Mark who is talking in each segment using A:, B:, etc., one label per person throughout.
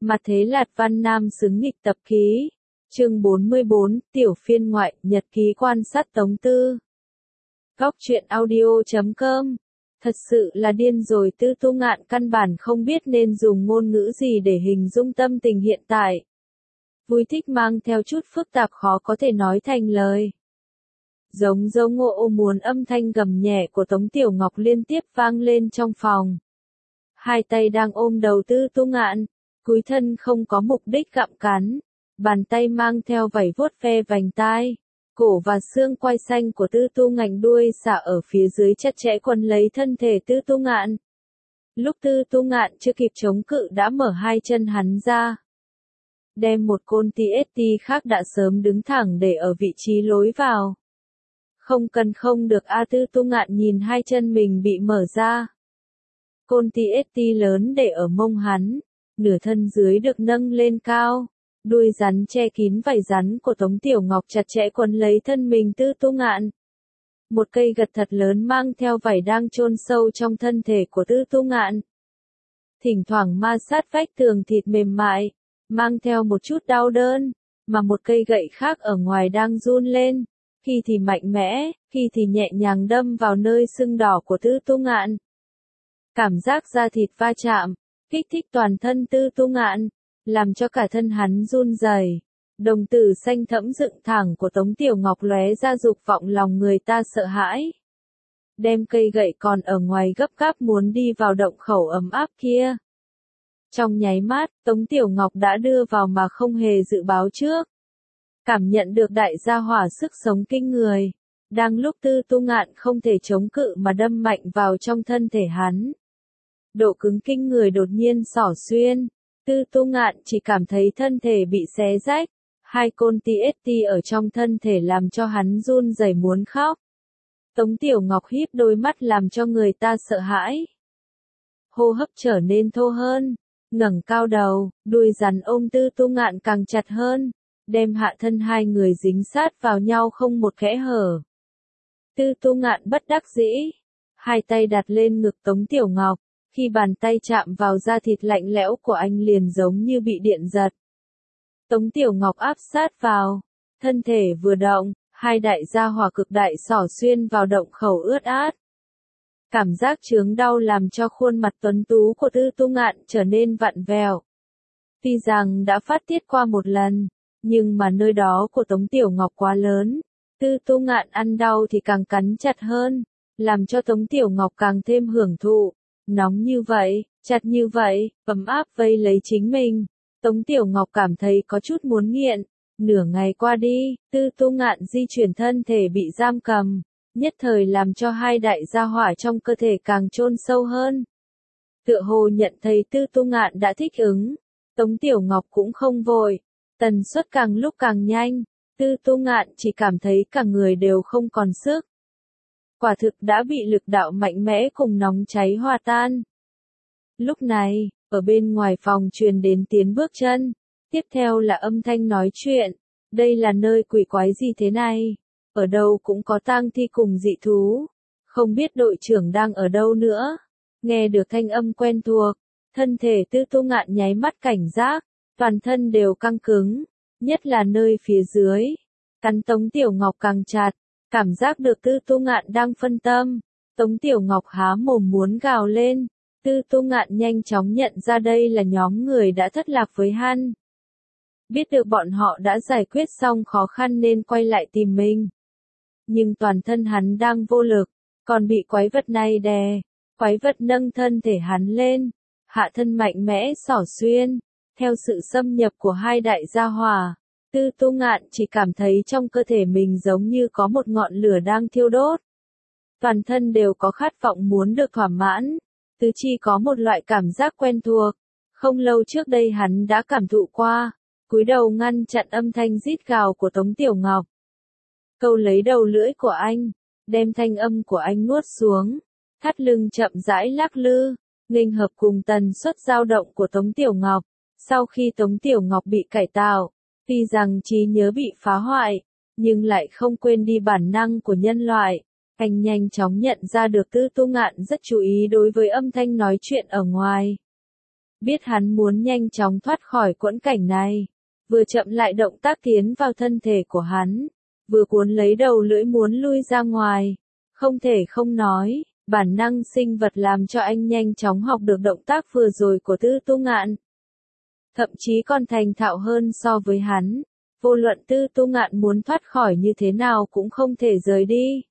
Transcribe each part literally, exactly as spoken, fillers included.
A: Mặt thế Lạt Văn Nam xứng nghịch tập ký. Chương bốn mươi bốn, tiểu phiên ngoại, nhật ký quan sát Tống Tư. Góc truyện audio chấm com. Thật sự là điên rồi, Tư Tu Ngạn căn bản không biết nên dùng ngôn ngữ gì để hình dung tâm tình hiện tại. Vui thích mang theo chút phức tạp khó có thể nói thành lời. Giống dấu ngộ ô muốn âm thanh gầm nhẹ của Tống Tiểu Ngọc liên tiếp vang lên trong phòng. Hai tay đang ôm đầu Tư Tu Ngạn, cúi thân không có mục đích gặm cắn. Bàn tay mang theo vảy vuốt ve vành tai, cổ và xương quai xanh của Tư Tu Ngạnh đuôi xả ở phía dưới chặt chẽ quấn lấy thân thể Tư Tu Ngạn. Lúc Tư Tu Ngạn chưa kịp chống cự đã mở hai chân hắn ra. Đem một côn tê ét tê khác đã sớm đứng thẳng để ở vị trí lối vào. Không cần không được a Tư Tu Ngạn nhìn hai chân mình bị mở ra. Côn tê ét tê lớn để ở mông hắn, nửa thân dưới được nâng lên cao. Đuôi rắn che kín vảy rắn của Tống Tiểu Ngọc chặt chẽ quấn lấy thân mình Tư Tu Ngạn. Một cây gật thật lớn mang theo vảy đang chôn sâu trong thân thể của Tư Tu Ngạn. Thỉnh thoảng ma sát vách tường thịt mềm mại, mang theo một chút đau đớn, mà một cây gậy khác ở ngoài đang run lên, khi thì mạnh mẽ, khi thì nhẹ nhàng đâm vào nơi sưng đỏ của Tư Tu Ngạn. Cảm giác da thịt va chạm, kích thích toàn thân Tư Tu Ngạn, làm cho cả thân hắn run rẩy. Đồng tử xanh thẫm dựng thẳng của Tống Tiểu Ngọc lóe ra dục vọng lòng người ta sợ hãi. Đem cây gậy còn ở ngoài gấp gáp muốn đi vào động khẩu ấm áp kia. Trong nháy mắt, Tống Tiểu Ngọc đã đưa vào mà không hề dự báo trước. Cảm nhận được đại gia hỏa sức sống kinh người. Đang lúc Tư Tu Ngạn không thể chống cự mà đâm mạnh vào trong thân thể hắn. Độ cứng kinh người đột nhiên xỏ xuyên. Tư Tu Ngạn chỉ cảm thấy thân thể bị xé rách, hai côn tê ét tê ở trong thân thể làm cho hắn run rẩy muốn khóc. Tống Tiểu Ngọc híp đôi mắt làm cho người ta sợ hãi. Hô hấp trở nên thô hơn, ngẩng cao đầu, đuôi rắn ôm Tư Tu Ngạn càng chặt hơn, đem hạ thân hai người dính sát vào nhau không một kẽ hở. Tư Tu Ngạn bất đắc dĩ, hai tay đặt lên ngực Tống Tiểu Ngọc. Khi bàn tay chạm vào da thịt lạnh lẽo của anh liền giống như bị điện giật. Tống Tiểu Ngọc áp sát vào, thân thể vừa động, hai đại gia hỏa cực đại xỏ xuyên vào động khẩu ướt át. Cảm giác chướng đau làm cho khuôn mặt tuấn tú của Tư Tu Ngạn trở nên vặn vẹo. Tuy rằng đã phát tiết qua một lần, nhưng mà nơi đó của Tống Tiểu Ngọc quá lớn, Tư Tu Ngạn ăn đau thì càng cắn chặt hơn, làm cho Tống Tiểu Ngọc càng thêm hưởng thụ. Nóng như vậy, chặt như vậy, ấm áp vây lấy chính mình. Tống Tiểu Ngọc cảm thấy có chút muốn nghiện. Nửa ngày qua đi, Tư Tu Ngạn di chuyển thân thể bị giam cầm, nhất thời làm cho hai đại gia hỏa trong cơ thể càng chôn sâu hơn. Tựa hồ nhận thấy Tư Tu Ngạn đã thích ứng, Tống Tiểu Ngọc cũng không vội, tần suất càng lúc càng nhanh, Tư Tu Ngạn chỉ cảm thấy cả người đều không còn sức. Quả thực đã bị lực đạo mạnh mẽ cùng nóng cháy hòa tan. Lúc này, ở bên ngoài phòng truyền đến tiếng bước chân, tiếp theo là âm thanh nói chuyện, đây là nơi quỷ quái gì thế này, ở đâu cũng có tang thi cùng dị thú, không biết đội trưởng đang ở đâu nữa. Nghe được thanh âm quen thuộc, thân thể Tư Tu Ngạn nháy mắt cảnh giác, toàn thân đều căng cứng, nhất là nơi phía dưới, cắn Tống Tiểu Ngọc càng chặt. Cảm giác được Tư Tu Ngạn đang phân tâm, Tống Tiểu Ngọc há mồm muốn gào lên, Tư Tu Ngạn nhanh chóng nhận ra đây là nhóm người đã thất lạc với hắn. Biết được bọn họ đã giải quyết xong khó khăn nên quay lại tìm mình. Nhưng toàn thân hắn đang vô lực, còn bị quái vật này đè, quái vật nâng thân thể hắn lên, hạ thân mạnh mẽ xỏ xuyên, theo sự xâm nhập của hai đại gia hỏa. Tư Tu Ngạn chỉ cảm thấy trong cơ thể mình giống như có một ngọn lửa đang thiêu đốt. Toàn thân đều có khát vọng muốn được thỏa mãn, tứ chi có một loại cảm giác quen thuộc. Không lâu trước đây hắn đã cảm thụ qua, cúi đầu ngăn chặn âm thanh rít gào của Tống Tiểu Ngọc. Câu lấy đầu lưỡi của anh, đem thanh âm của anh nuốt xuống, thắt lưng chậm rãi lắc lư, nghênh hợp cùng tần suất dao động của Tống Tiểu Ngọc. Sau khi Tống Tiểu Ngọc bị cải tạo, tuy rằng trí nhớ bị phá hoại, nhưng lại không quên đi bản năng của nhân loại. Anh nhanh chóng nhận ra được Tư Tu Ngạn rất chú ý đối với âm thanh nói chuyện ở ngoài. biết hắn muốn nhanh chóng thoát khỏi quẫn cảnh này, vừa chậm lại động tác tiến vào thân thể của hắn, vừa cuốn lấy đầu lưỡi muốn lui ra ngoài. Không thể không nói, bản năng sinh vật làm cho anh nhanh chóng học được động tác vừa rồi của Tư Tu Ngạn. Thậm chí còn thành thạo hơn so với hắn, vô luận Tư Tu Ngạn muốn thoát khỏi như thế nào cũng không thể rời đi.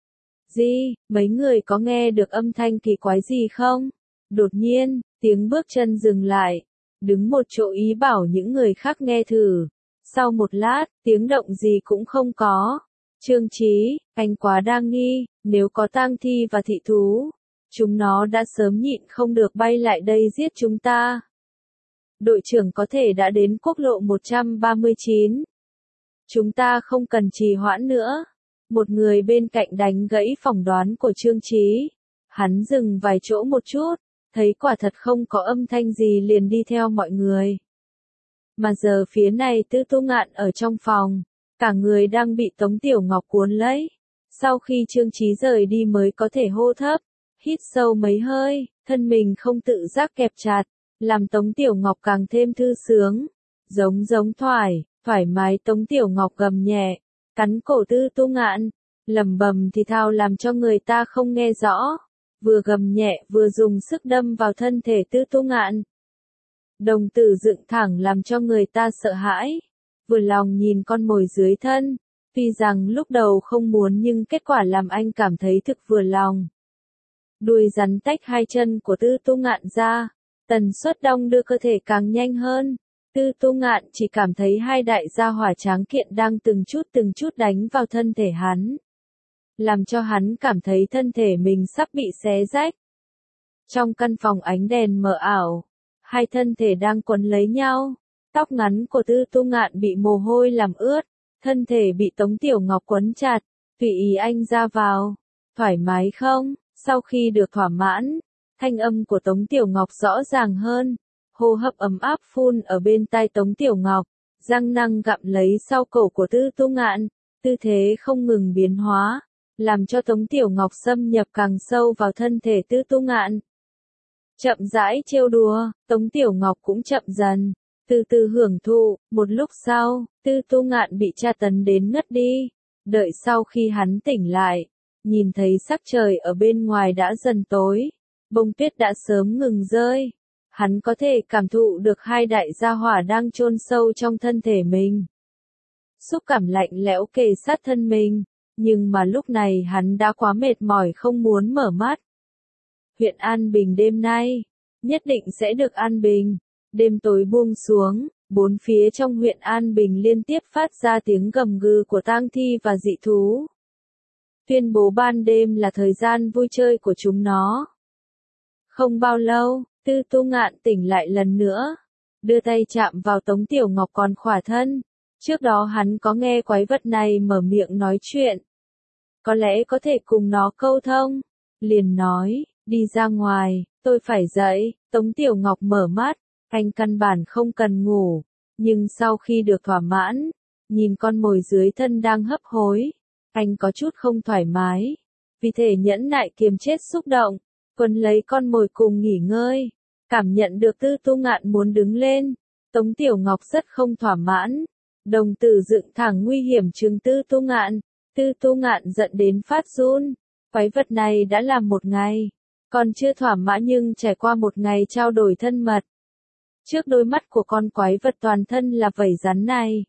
A: Gì, mấy người có nghe được âm thanh kỳ quái gì không? Đột nhiên, tiếng bước chân dừng lại, đứng một chỗ ý bảo những người khác nghe thử. Sau một lát, tiếng động gì cũng không có. Trương Chí, anh quá đa nghi, nếu có tang thi và thị thú, chúng nó đã sớm nhịn không được bay lại đây giết chúng ta. Đội trưởng có thể đã đến quốc lộ một trăm ba mươi chín. Chúng ta không cần trì hoãn nữa. Một người bên cạnh đánh gãy phỏng đoán của Trương Chí. Hắn dừng vài chỗ một chút, thấy quả thật không có âm thanh gì liền đi theo mọi người. Mà giờ phía này Tư Tu Ngạn ở trong phòng, cả người đang bị Tống Tiểu Ngọc cuốn lấy. Sau khi Trương Chí rời đi mới có thể hô thấp, hít sâu mấy hơi, thân mình không tự giác kẹp chặt, làm Tống Tiểu Ngọc càng thêm thư sướng. Giống giống thoải, thoải mái Tống Tiểu Ngọc gầm nhẹ, cắn cổ Tư Tu Ngạn, lẩm bẩm thì thào làm cho người ta không nghe rõ. Vừa gầm nhẹ vừa dùng sức đâm vào thân thể Tư Tu Ngạn. Đồng tử dựng thẳng làm cho người ta sợ hãi. Vừa lòng nhìn con mồi dưới thân. Tuy rằng lúc đầu không muốn nhưng kết quả làm anh cảm thấy thực vừa lòng. Đuôi rắn tách hai chân của Tư Tu Ngạn ra. Tần suất đong đưa cơ thể càng nhanh hơn. Tư Tu Ngạn chỉ cảm thấy hai đại gia hỏa tráng kiện đang từng chút từng chút đánh vào thân thể hắn. Làm cho hắn cảm thấy thân thể mình sắp bị xé rách. Trong căn phòng ánh đèn mờ ảo, hai thân thể đang quấn lấy nhau, tóc ngắn của Tư Tu Ngạn bị mồ hôi làm ướt, thân thể bị Tống Tiểu Ngọc quấn chặt, tùy ý anh ra vào, thoải mái không? Sau khi được thỏa mãn, thanh âm của Tống Tiểu Ngọc rõ ràng hơn, hô hấp ấm áp phun ở bên tai Tống Tiểu Ngọc, răng nanh gặm lấy sau cổ của Tư Tu Ngạn, tư thế không ngừng biến hóa, làm cho Tống Tiểu Ngọc xâm nhập càng sâu vào thân thể Tư Tu Ngạn. Chậm rãi trêu đùa, Tống Tiểu Ngọc cũng chậm dần, từ từ hưởng thụ, một lúc sau, Tư Tu Ngạn bị tra tấn đến ngất đi. Đợi sau khi hắn tỉnh lại, nhìn thấy sắc trời ở bên ngoài đã dần tối, bông tuyết đã sớm ngừng rơi. Hắn có thể cảm thụ được hai đại gia hỏa đang chôn sâu trong thân thể mình. Xúc cảm lạnh lẽo kề sát thân mình, nhưng mà lúc này hắn đã quá mệt mỏi không muốn mở mắt. Huyện An Bình đêm nay, nhất định sẽ được an bình. Đêm tối buông xuống, bốn phía trong huyện An Bình liên tiếp phát ra tiếng gầm gừ của tang thi và dị thú. Tuyên bố ban đêm là thời gian vui chơi của chúng nó. Không bao lâu, Tư Tu Ngạn tỉnh lại lần nữa, đưa tay chạm vào Tống Tiểu Ngọc còn khỏa thân. Trước đó hắn có nghe quái vật này mở miệng nói chuyện. Có lẽ có thể cùng nó câu thông. Liền nói, đi ra ngoài, tôi phải dậy. Tống Tiểu Ngọc mở mắt, anh căn bản không cần ngủ. Nhưng sau khi được thỏa mãn, nhìn con mồi dưới thân đang hấp hối, anh có chút không thoải mái. Vì thể nhẫn nại kiềm chết xúc động, quấn lấy con mồi cùng nghỉ ngơi. Cảm nhận được Tư Tu Ngạn muốn đứng lên, Tống Tiểu Ngọc rất không thỏa mãn. Đồng tử dựng thẳng nguy hiểm trừng Tư Tu Ngạn. Tư Tu Ngạn giận đến phát run. Quái vật này đã làm một ngày, còn chưa thỏa mãn nhưng trải qua một ngày trao đổi thân mật. Trước đôi mắt của con quái vật toàn thân là vảy rắn này,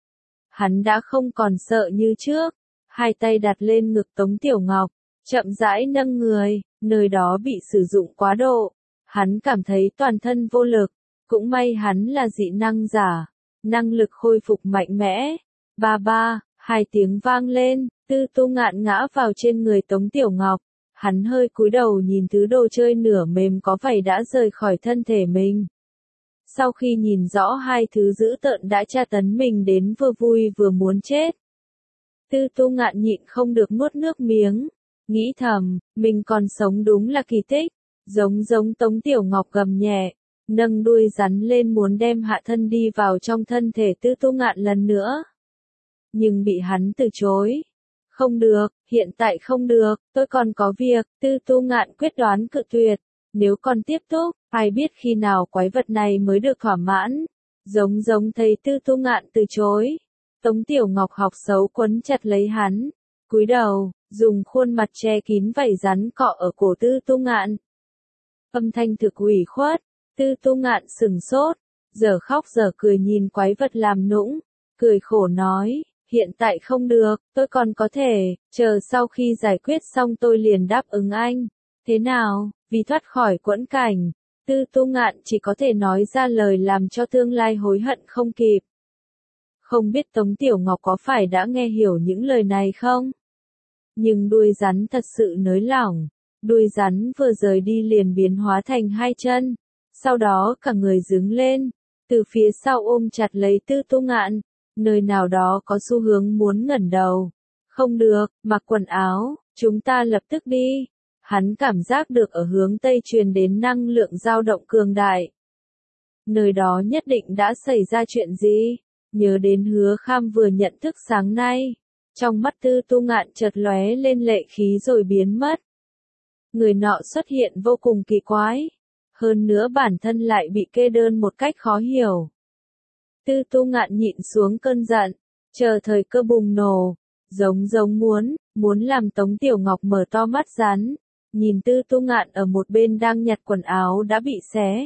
A: hắn đã không còn sợ như trước. Hai tay đặt lên ngực Tống Tiểu Ngọc, chậm rãi nâng người, nơi đó bị sử dụng quá độ. Hắn cảm thấy toàn thân vô lực, cũng may hắn là dị năng giả, năng lực khôi phục mạnh mẽ. Ba ba, hai tiếng vang lên, Tư Tu Ngạn ngã vào trên người Tống Tiểu Ngọc. Hắn hơi cúi đầu nhìn thứ đồ chơi nửa mềm có vảy đã rời khỏi thân thể mình. Sau khi nhìn rõ hai thứ dữ tợn đã tra tấn mình đến vừa vui vừa muốn chết, Tư Tu Ngạn nhịn không được nuốt nước miếng, nghĩ thầm, mình còn sống đúng là kỳ tích. Giống giống Tống Tiểu Ngọc gầm nhẹ, nâng đuôi rắn lên muốn đem hạ thân đi vào trong thân thể Tư Tu Ngạn lần nữa. Nhưng bị hắn từ chối. Không được, hiện tại không được, tôi còn có việc. Tư Tu Ngạn quyết đoán cự tuyệt. Nếu còn tiếp tục, ai biết khi nào quái vật này mới được thỏa mãn. Giống giống thấy Tư Tu Ngạn từ chối. Tống Tiểu Ngọc học xấu quấn chặt lấy hắn. Cúi đầu, dùng khuôn mặt che kín vảy rắn cọ ở cổ Tư Tu Ngạn. Âm thanh thực ủy khuất, Tư Tu Ngạn sừng sốt, giờ khóc giờ cười nhìn quái vật làm nũng, cười khổ nói, hiện tại không được, tôi còn có thể, chờ sau khi giải quyết xong tôi liền đáp ứng anh. Thế nào, vì thoát khỏi quẫn cảnh, Tư Tu Ngạn chỉ có thể nói ra lời làm cho tương lai hối hận không kịp. Không biết Tống Tiểu Ngọc có phải đã nghe hiểu những lời này không? Nhưng đuôi rắn thật sự nới lỏng, đuôi rắn vừa rời đi liền biến hóa thành hai chân, sau đó cả người đứng lên, từ phía sau ôm chặt lấy Tư Tu Ngạn, nơi nào đó có xu hướng muốn ngẩng đầu. Không được, mặc quần áo, chúng ta lập tức đi. Hắn cảm giác được ở hướng Tây truyền đến năng lượng dao động cường đại. Nơi đó nhất định đã xảy ra chuyện gì? Nhớ đến Hứa Kham vừa nhận thức sáng nay. Trong mắt Tư Tu Ngạn chợt lóe lên lệ khí rồi biến mất. Người nọ xuất hiện vô cùng kỳ quái. Hơn nữa bản thân lại bị kê đơn một cách khó hiểu. Tư Tu Ngạn nhịn xuống cơn giận, chờ thời cơ bùng nổ, giống giống muốn, muốn làm Tống Tiểu Ngọc mở to mắt rắn, nhìn Tư Tu Ngạn ở một bên đang nhặt quần áo đã bị xé.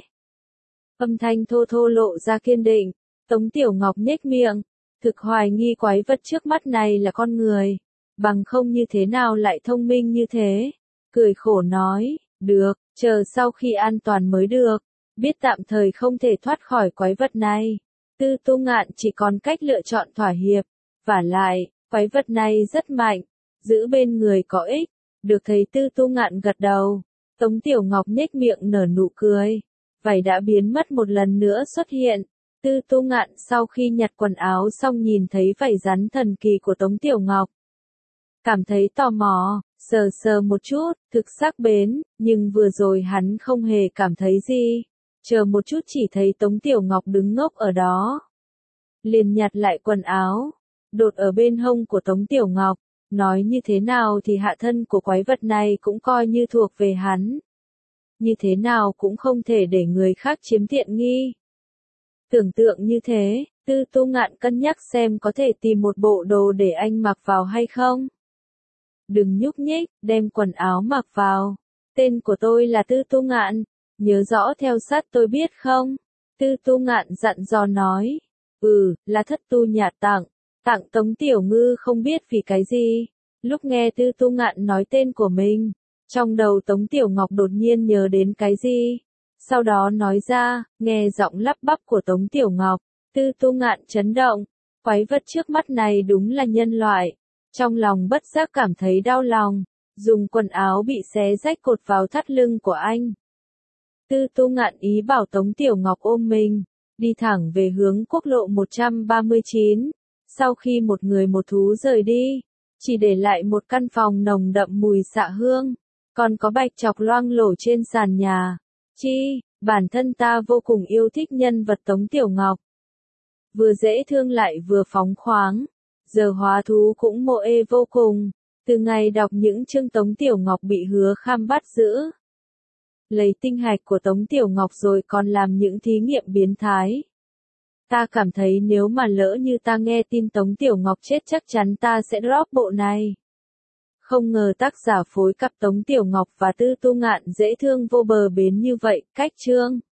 A: Âm thanh thô thô lộ ra kiên định, Tống Tiểu Ngọc nhếch miệng, thực hoài nghi quái vật trước mắt này là con người, bằng không như thế nào lại thông minh như thế, cười khổ nói, được, chờ sau khi an toàn mới được, biết tạm thời không thể thoát khỏi quái vật này. Tư Tu Ngạn chỉ còn cách lựa chọn thỏa hiệp, vả lại, quái vật này rất mạnh, giữ bên người có ích, được thấy Tư Tu Ngạn gật đầu, Tống Tiểu Ngọc nhếch miệng nở nụ cười, vảy đã biến mất một lần nữa xuất hiện, Tư Tu Ngạn sau khi nhặt quần áo xong nhìn thấy vảy rắn thần kỳ của Tống Tiểu Ngọc. Cảm thấy tò mò, sờ sờ một chút, thực sắc bén, nhưng vừa rồi hắn không hề cảm thấy gì. Chờ một chút chỉ thấy Tống Tiểu Ngọc đứng ngốc ở đó. Liền nhặt lại quần áo, đột ở bên hông của Tống Tiểu Ngọc, nói như thế nào thì hạ thân của quái vật này cũng coi như thuộc về hắn. Như thế nào cũng không thể để người khác chiếm tiện nghi. Tưởng tượng như thế, Tư Tu Ngạn cân nhắc xem có thể tìm một bộ đồ để anh mặc vào hay không. Đừng nhúc nhích, đem quần áo mặc vào. Tên của tôi là Tư Tu Ngạn. Nhớ rõ theo sát tôi biết không? Tư Tu Ngạn dặn dò nói. Ừ, là thất tu nhà tặng. Tặng Tống Tiểu Ngư không biết vì cái gì. Lúc nghe Tư Tu Ngạn nói tên của mình, trong đầu Tống Tiểu Ngọc đột nhiên nhớ đến cái gì. Sau đó nói ra, nghe giọng lắp bắp của Tống Tiểu Ngọc. Tư Tu Ngạn chấn động. Quái vật trước mắt này đúng là nhân loại. Trong lòng bất giác cảm thấy đau lòng. Dùng quần áo bị xé rách cột vào thắt lưng của anh. Tư Tu Ngạn ý bảo Tống Tiểu Ngọc ôm mình, đi thẳng về hướng quốc lộ một trăm ba mươi chín. Sau khi một người một thú rời đi, chỉ để lại một căn phòng nồng đậm mùi xạ hương, còn có bạch chọc loang lổ trên sàn nhà. Chi, bản thân ta vô cùng yêu thích nhân vật Tống Tiểu Ngọc. Vừa dễ thương lại vừa phóng khoáng, giờ hóa thú cũng mộ ê vô cùng, từ ngày đọc những chương Tống Tiểu Ngọc bị Hứa Kham bắt giữ. Lấy tinh hạch của Tống Tiểu Ngọc rồi còn làm những thí nghiệm biến thái. Ta cảm thấy nếu mà lỡ như ta nghe tin Tống Tiểu Ngọc chết chắc chắn ta sẽ drop bộ này. Không ngờ tác giả phối cặp Tống Tiểu Ngọc và Tư Tu Ngạn dễ thương vô bờ bến như vậy, cách chương.